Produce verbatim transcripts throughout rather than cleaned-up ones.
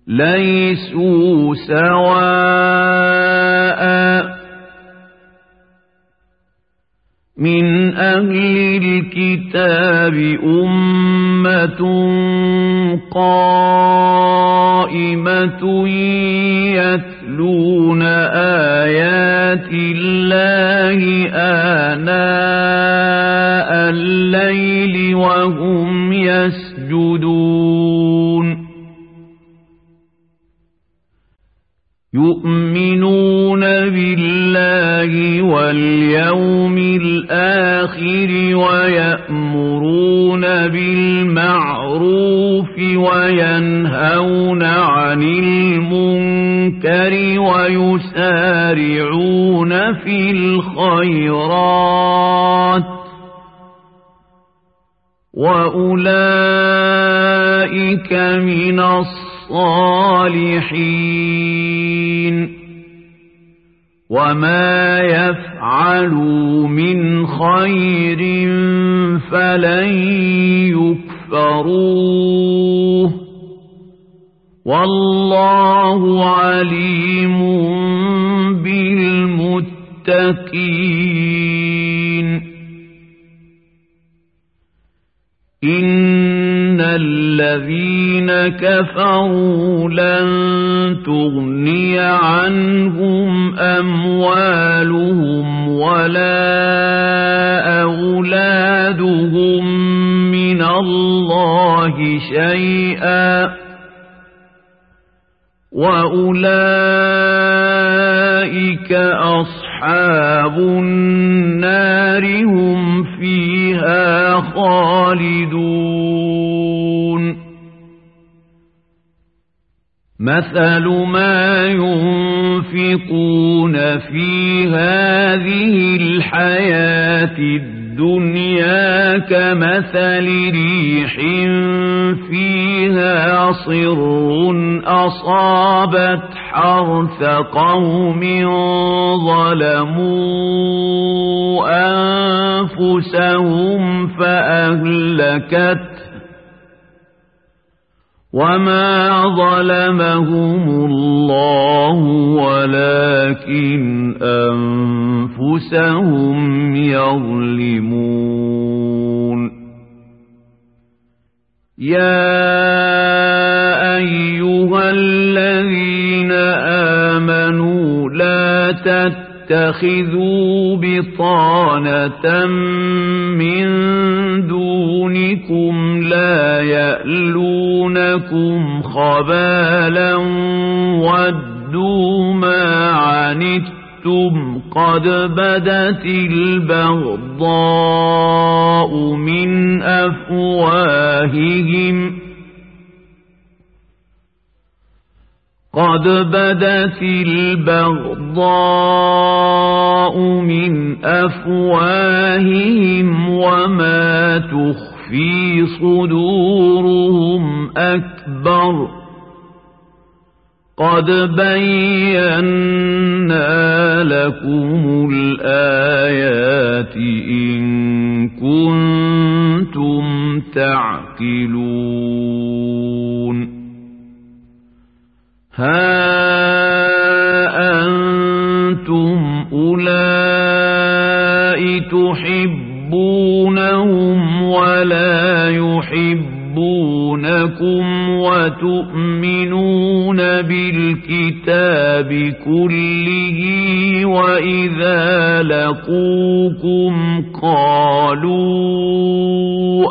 ليسوا سواء من أهل الكتاب أمة قائمة يتلون آيات الله آناء الليل وهم يسجدون يؤمنون بالله واليوم الآخر ويأمرون بالمعروف وينهون عن المنكر ويسارعون في الخيرات وأولئك من الصالحين وما يفعلوا من خير فلن يكفروه والله عليم بالمتقين إن الذين كفروا لن تغني عنهم أموالهم ولا أولادهم من الله شيئا وأولئك أصحاب النار هم فيها خالدون مثل ما ينفقون في هذه الحياة الدنيا كمثل ريح فيها صر أصابت حرث قوم ظلموا أنفسهم فأهلكت وما ظلمهم الله ولكن أنفسهم يظلمون يا أيها الذين آمنوا لا تتخذوا بطانة من دونكم لا يألونكم خبالا ودوا ما عنتم قد بدت البغضاء من أفواههم قد بدت البغضاء من أفواههم وما تخفي صدورهم أكبر قد بينا لكم الآيات إن كنتم تعقلون ها أنتم أولئك تحبونهم ولا يحبونكم وتؤمنون بالكتاب كله وإذا لقوكم قالوا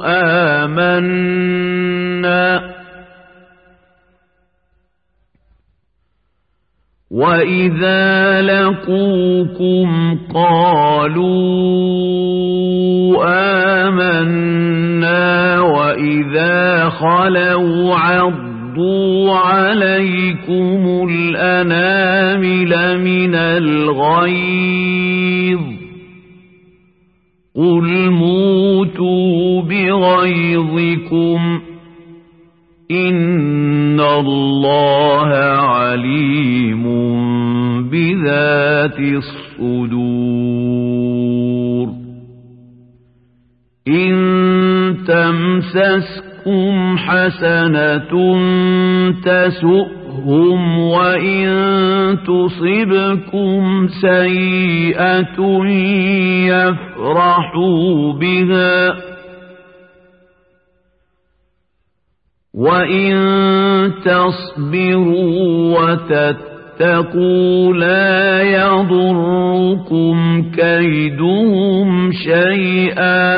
آمنا وَإِذَا لَقُوكُمْ قَالُوا آمَنَّا وَإِذَا خَلَوْا عَضُّوا عَلَيْكُمُ الْأَنَامِلَ مِنَ الْغَيْظِ قُلْ مُوتُوا بِغَيْظِكُمْ إِنَّ اللَّهَ عَلِيمٌ بذات الصدور إن تمسسكم حسنة تسؤهم تسؤهم وإن تصبكم سيئة يفرحوا بها وإن تصبروا وتتقوا لا يضركم كيدهم شيئا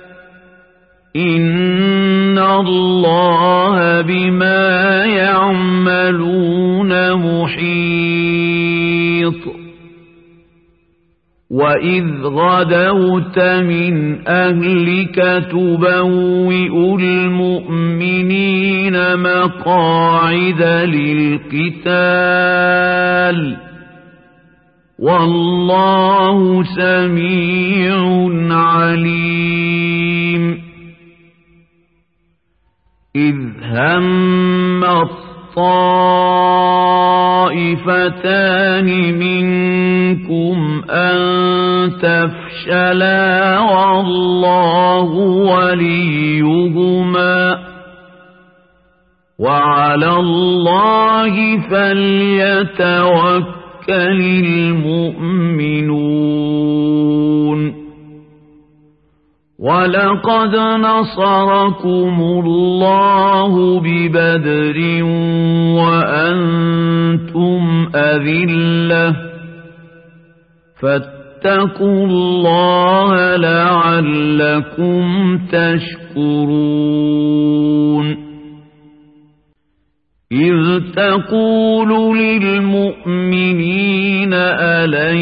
إن الله بما يعملون محيط وإذ غدوت من أهلك تبوئ المؤمنين مقاعد للقتال والله سميع عليم إذ هم الطائفتان منكم أن تفشلا والله وليهما وعلى الله فليتوكل المؤمنون ولقد نصركم الله ببدر وأنتم أذلة فاتقوا الله لعلكم تشكرون إذ تقول للمؤمنين ألن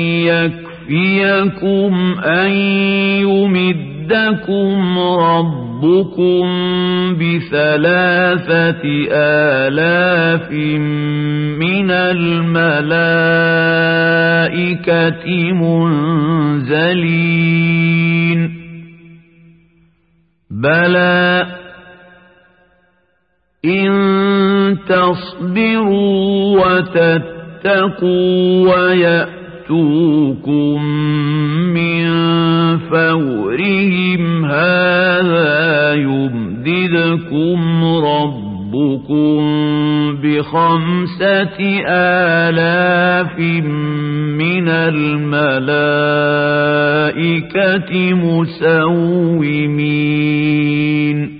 يكفيكم أن يمدكم ربكم بثلاثة آلاف من الملائكة منزلين بلى إن تصبروا وتتقوا ويأتوكم من فورهم هذا يمددكم ربكم بخمسة آلاف من الملائكة مسومين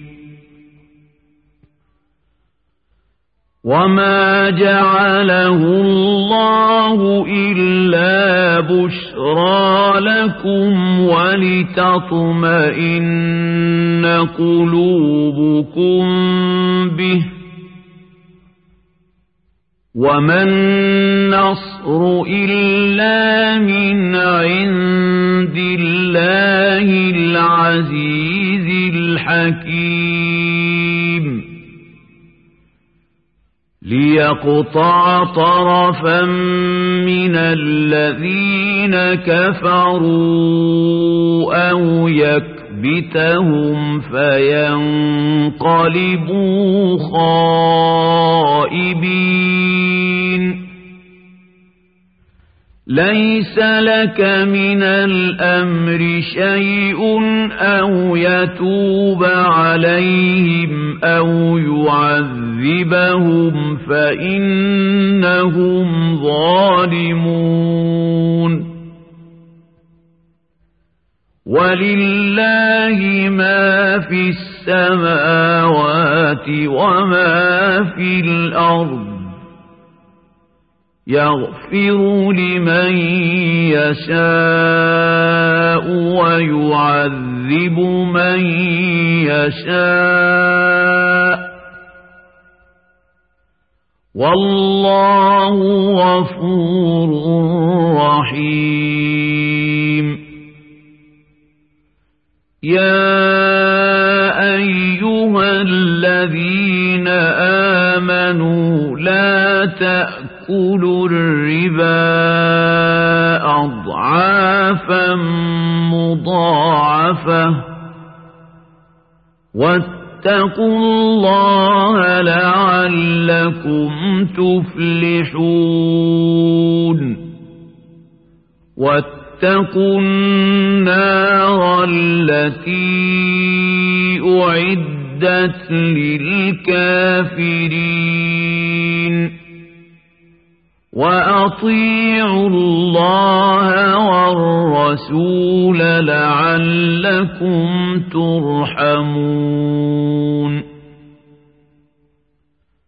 وما جعله الله إلا بشرى لكم ولتطمئن قلوبكم به وما النصر إلا من عند الله العزيز الحكيم ليقطع طرفا من الذين كفروا أو يكبتهم فينقلبوا خائبين ليس لك من الأمر شيء أو يتوب عليهم أو يعذبهم فإنهم ظالمون ولله ما في السماوات وما في الأرض يغفر لمن يشاء ويعذب من يشاء والله غفور رحيم يا أيها الذين آمنوا لا تأكلوا الربا أضعافا مضاعفة واتقوا الله لعلكم تفلحون واتقوا النار التي أعدت للكافرين وأطيعوا الله والرسول لعلكم ترحمون